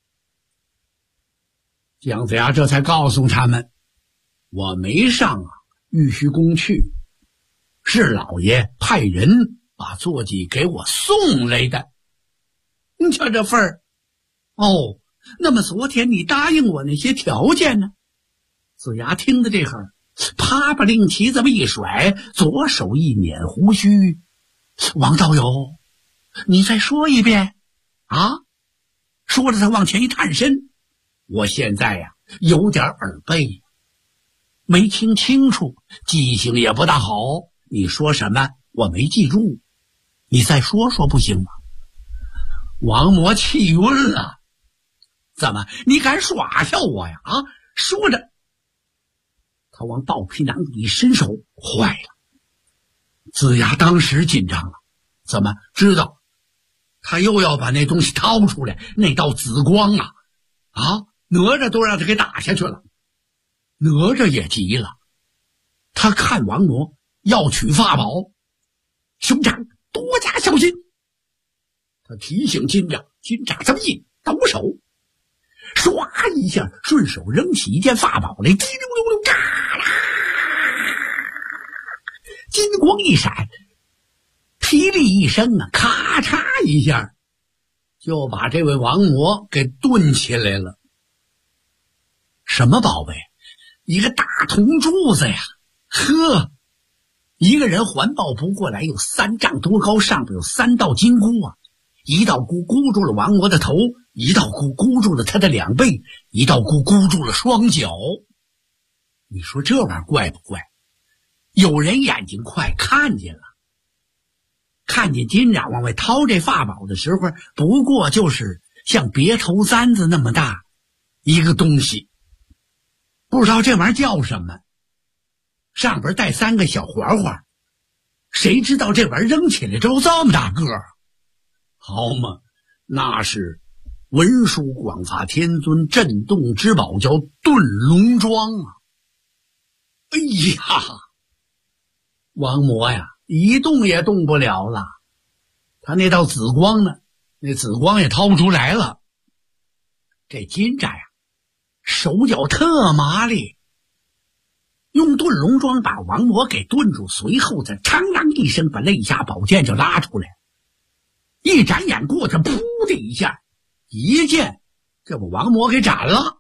姜子牙这才告诉他们，我没上玉虚宫去，是老爷派人把坐骑给我送来的。你瞧这份儿。哦，那么昨天你答应我那些条件呢？子牙听的这会儿，啪把令旗这么一甩，左手一捻胡须，王道友，你再说一遍啊！说着他往前一探身，我现在呀有点耳背，没听清楚，记性也不大好，你说什么我没记住，你再说说不行吗？王魔气晕了，怎么你敢耍笑我呀？啊！说着他往豹皮囊里一伸手，坏了！子牙当时紧张了，怎么知道他又要把那东西掏出来？那道紫光啊！哪吒都让他给打下去了。哪吒也急了，他看王魔要取法宝，兄长多加小心。他提醒金吒，金吒这么一抖手，唰一下顺手扔起一件法宝来，滴溜溜溜，嘎啦，金光一闪，霹雳一声啊，咔嚓一下就把这位王魔给顿起来了。什么宝贝？一个大铜柱子呀！呵，一个人环抱不过来，有3丈多高，上边有3道金箍啊！一道箍箍住了王魔的头，一道箍箍住了他的两背，一道箍箍住了双脚。你说这玩意儿怪不怪？有人眼睛快看见了，看见金吒往外掏这法宝的时候，不过就是像别头簪子那么大一个东西，不知道这玩意儿叫什么，上边带3个小环环，谁知道这玩意儿扔起来之后这么大个儿？好嘛，那是文殊广法天尊镇洞之宝，叫遁龙桩啊！哎呀，王魔呀一动也动不了了，他那道紫光呢，那紫光也掏不出来了。这金吒呀手脚特麻利，用遁龙桩把王魔给顿住，随后再嘡啷一声把肋下宝剑就拉出来，一眨眼过去，噗的一下，一剑就把王魔给斩了。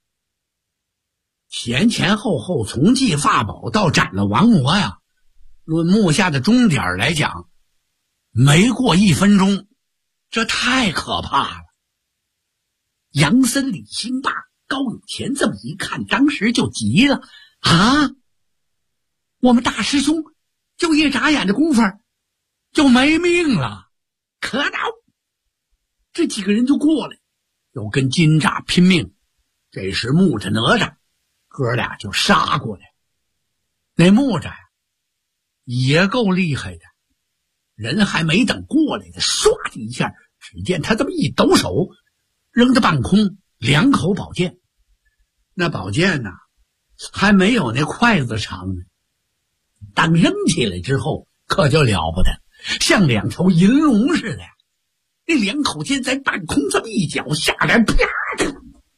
前前后后从祭法宝到斩了王魔呀，论目下的钟点来讲，没过1分钟，这太可怕了。杨森、李兴霸、高有钱这么一看，当时就急了啊！我们大师兄就一眨眼的功夫就没命了，可恼！这几个人就过来，要跟金吒拼命。这时木吒、哪吒哥俩就杀过来。那木吒也够厉害的，人还没等过来呢，唰的一下，只见他这么一抖手，扔到半空2口宝剑。那宝剑呢还没有那筷子长呢，当扔起来之后可就了不得，像2条银龙似的， 那两口剑在半空这么一脚下来，啪的，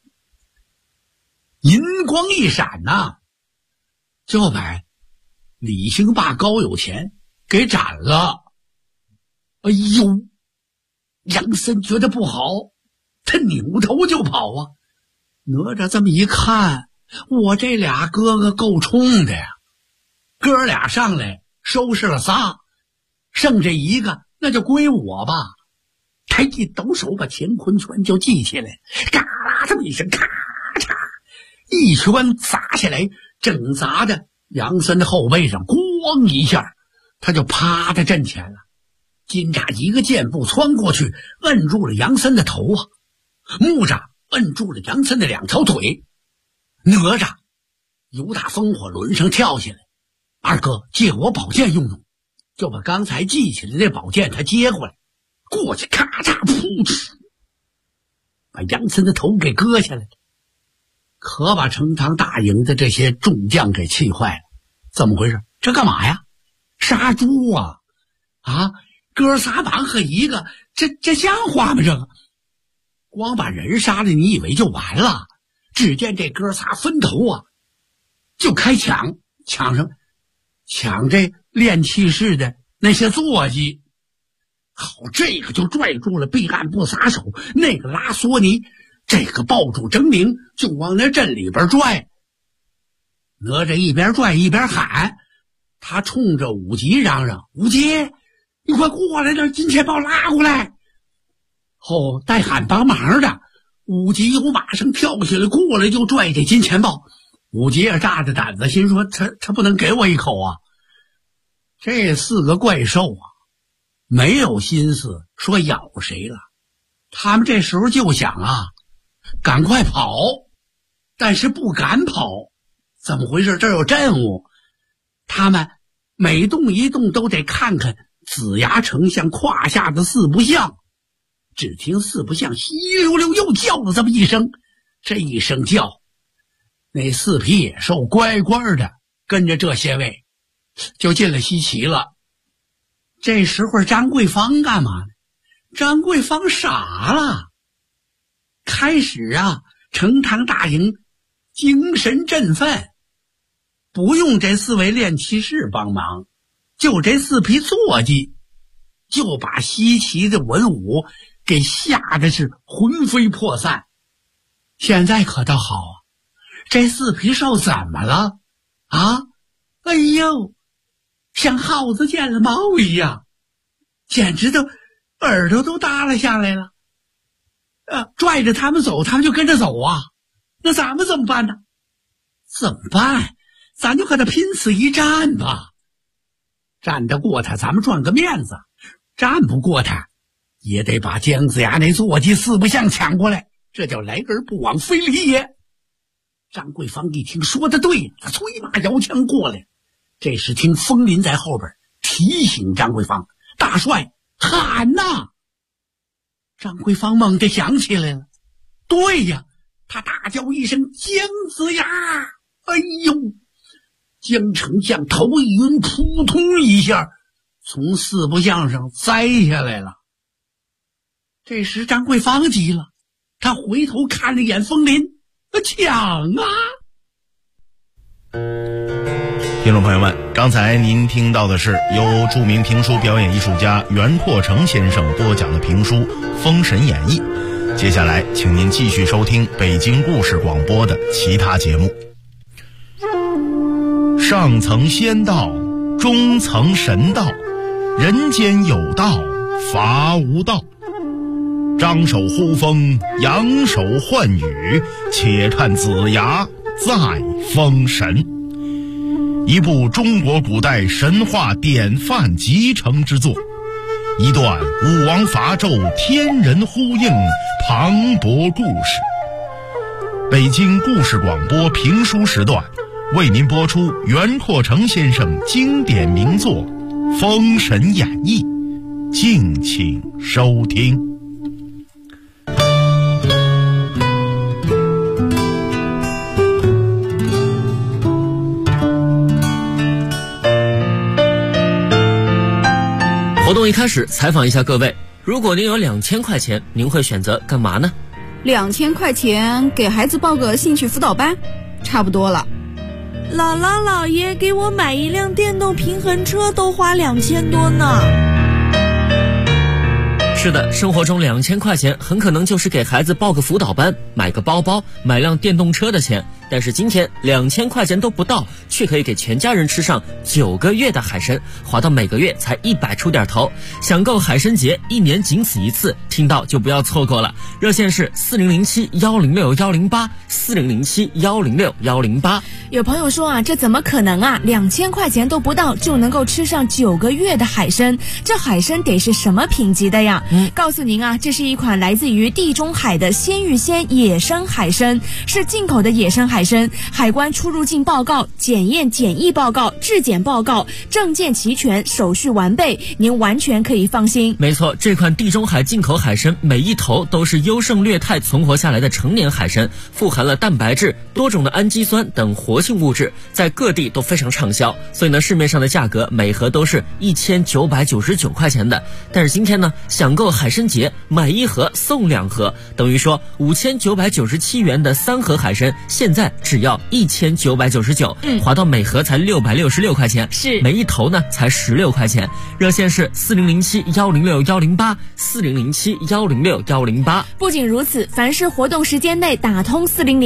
银光一闪呐，就把李兴霸高有钱给斩了。哎呦，杨森觉得不好，他扭头就跑啊。哪吒这么一看，我这俩哥哥够冲的呀，哥俩上来收拾了仨，剩这一个那就归我吧。他一抖手把乾坤拳就记起来，嘎啦这么一声，咔嚓一拳砸下来，正砸的杨森的后背上，咣一下他就趴在阵前了。金吒一个箭步窜过去，摁住了杨森的头啊，木吒摁住了杨森的两条腿，哪吒由打风火轮上跳下来，二哥借我宝剑用用，就把刚才记起来的宝剑他接过来，过去咔嚓噗嗤，把杨森的头给割下来了，可把成堂大营的这些众将给气坏了。怎么回事？这干嘛呀？杀猪啊！啊，哥仨绑和一个，这像话吗？这个光把人杀了，你以为就完了？只见这哥仨分头啊，就开抢这炼气士的那些坐骑。好，这个就拽住了避案不撒手，那个拉索尼，这个抱住狰狞就往那阵里边拽。哪吒一边拽一边喊，他冲着武吉嚷嚷：“武吉，你快过来，这金钱豹拉过来！”后带喊帮忙的武吉由马上跳起来过来就拽这金钱豹。武吉也炸着胆子，心说他不能给我一口啊！这四个怪兽啊，没有心思说咬谁了，他们这时候就想啊，赶快跑，但是不敢跑。怎么回事？这有阵务，他们每动一动都得看看子牙丞相胯下的四不像。只听四不像稀溜溜又叫了这么一声，这一声叫，那四匹野兽乖乖的跟着这些位就进了西岐了。这时候张桂芳干嘛呢？张桂芳傻了，开始啊，成堂大营精神振奋，不用这四位炼气士帮忙，就这四匹坐骑就把西岐的文武给吓得是魂飞魄散。现在可倒好啊，这四匹兽怎么了啊？哎呦，像耗子见了猫一样，简直都耳朵都耷拉下来了。拽着他们走，他们就跟着走啊。那咱们怎么办呢？怎么办？咱就和他拼死一战吧。战得过他，咱们赚个面子；战不过他，也得把姜子牙那坐骑四不像抢过来，这叫来而不往非礼也。张桂芳一听说的对，他催马摇枪过来。这时听风林在后边提醒张桂芳：“大帅，喊呐！”张桂芳猛地想起来了，对呀，他大叫一声：“姜子牙！”哎呦，姜丞相头一晕，扑通一下从四不像上栽下来了。这时张桂芳急了，他回头看了一眼风林，抢啊！ 听众朋友们，刚才您听到的是由著名评书表演艺术家袁阔成先生播讲的评书《封神演义》。接下来请您继续收听北京故事广播的其他节目。上层仙道，中层神道，人间有道，伐无道。张手呼风，扬手唤雨，且看子牙再封神。一部中国古代神话典范集成之作，一段武王伐纣天人呼应磅礴故事。北京故事广播评书时段为您播出袁阔成先生经典名作《封神演义》，敬请收听。 活动一开始，采访一下各位。 如果您有2000块钱，您会选择干嘛呢 ？2000块钱给孩子报个兴趣辅导班，差不多了。 姥姥姥爷给我买一辆电动平衡车都花2000多呢。 是的，生活中2000块钱很可能就是给孩子报个辅导班、买个包包、买辆电动车的钱。但是今天2000块钱都不到，却可以给全家人吃上9个月的海参，划到每个月才100出点头。享购海参节1年仅此一次，听到就不要错过了。热线是4007-106-108，4007-106-108。 有朋友说啊，这怎么可能啊？2000块钱都不到就能够吃上9个月的海参，这海参得是什么品级的呀？告诉您啊，这是一款来自于地中海的鲜芋仙野生海参，是进口的野生海参，海关出入境报告、检验检疫报告、质检报告，证件齐全，手续完备，您完全可以放心。 没错，这款地中海进口海参每一头都是优胜劣汰存活下来的成年海参，富含了蛋白质、多种的氨基酸等活性物质，在各地都非常畅销，所以呢，市面上的价格每盒都是1999块钱的。但是今天呢，享购海参节买1盒送2盒，等于说5997元的3盒海参，现在只要1999，划到每盒才666块钱， 是每一头呢才16块钱。热线是4007-106-108，4007-106-108。 不仅如此，凡是活动时间内打通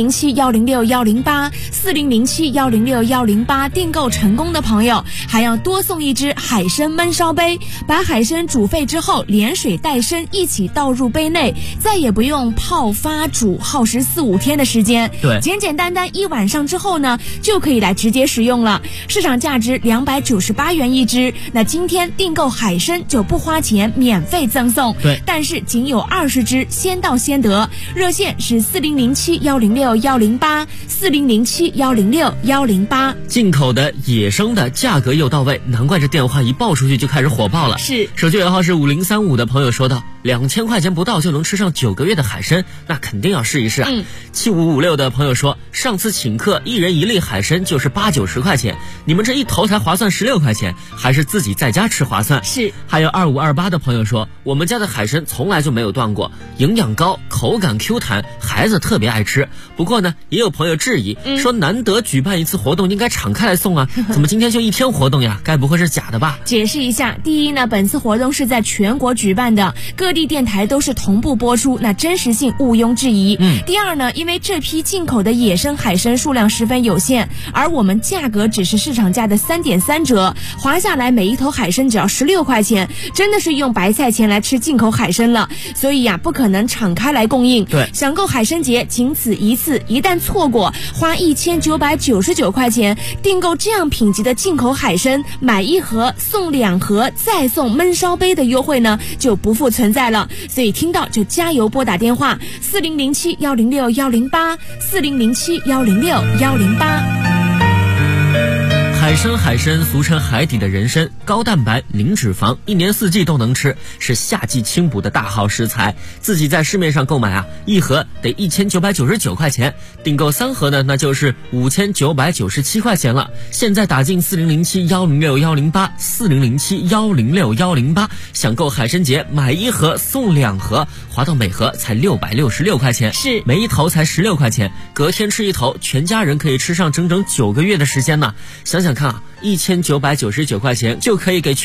4007-106-108、4007-106-108订购成功的朋友，还要多送1只海参焖烧杯，把海参煮沸之后连水带参一起倒入杯内，再也不用泡发煮，耗时4-5天的时间。 对， 简简单单1晚上之后呢，就可以来直接食用了。市场价值298元1只，那今天订购海参就不花钱，免费赠送。 对， 但是仅有20只，先到先得。热线是4007-106-108， 4007-106-108。 进口的、野生的，价格又到位，难怪这电话一报出去就开始火爆了。 是， 手机尾号是5035的朋友说道，2000块钱不到就能吃上9个月的海参，那肯定要试一试啊。7556的朋友说，上次请客1人1粒海参就是80-90块钱，你们这一头才划算16块钱，还是自己在家吃划算。 是。 还有2528的朋友说，我们家的海参从来就没有断过，营养高，口感 Q 弹，孩子特别爱吃。不过呢，也有朋友质疑，说难得举办一次活动，应该敞开来送啊，怎么今天就1天活动呀？该不会是假的吧？ 解释一下，第一呢，本次活动是在全国举办的，各地电台都是同步播出，那真实性毋庸置疑。第二呢，因为这批进口的野生海参数量十分有限，而我们价格只是市场价的3.3折，划下来每一头海参只要16块钱，真的是用白菜钱来吃进口海参了，所以呀，不可能敞开来供应。 对， 享购海参节仅此一次，一旦错过，花1999块钱订购这样品级的进口海参，买1盒送2盒，再送焖烧杯的优惠呢，就不复存在了。所以听到就加油拨打电话4007-106-108， 4007-106-108。 海参俗称海底的人参，高蛋白零脂肪，1年4季都能吃，是夏季清补的大好食材。自己在市面上购买啊，1盒得1999块钱，订购3盒呢，那就是5997块钱了。现在打进4007-106-108， 4007-106-108，享购海参节买1盒送2盒，划到每盒才666块钱， 是每一头才16块钱，隔天吃1头，全家人可以吃上整整9个月的时间呢。想想看啊，1999块钱就可以给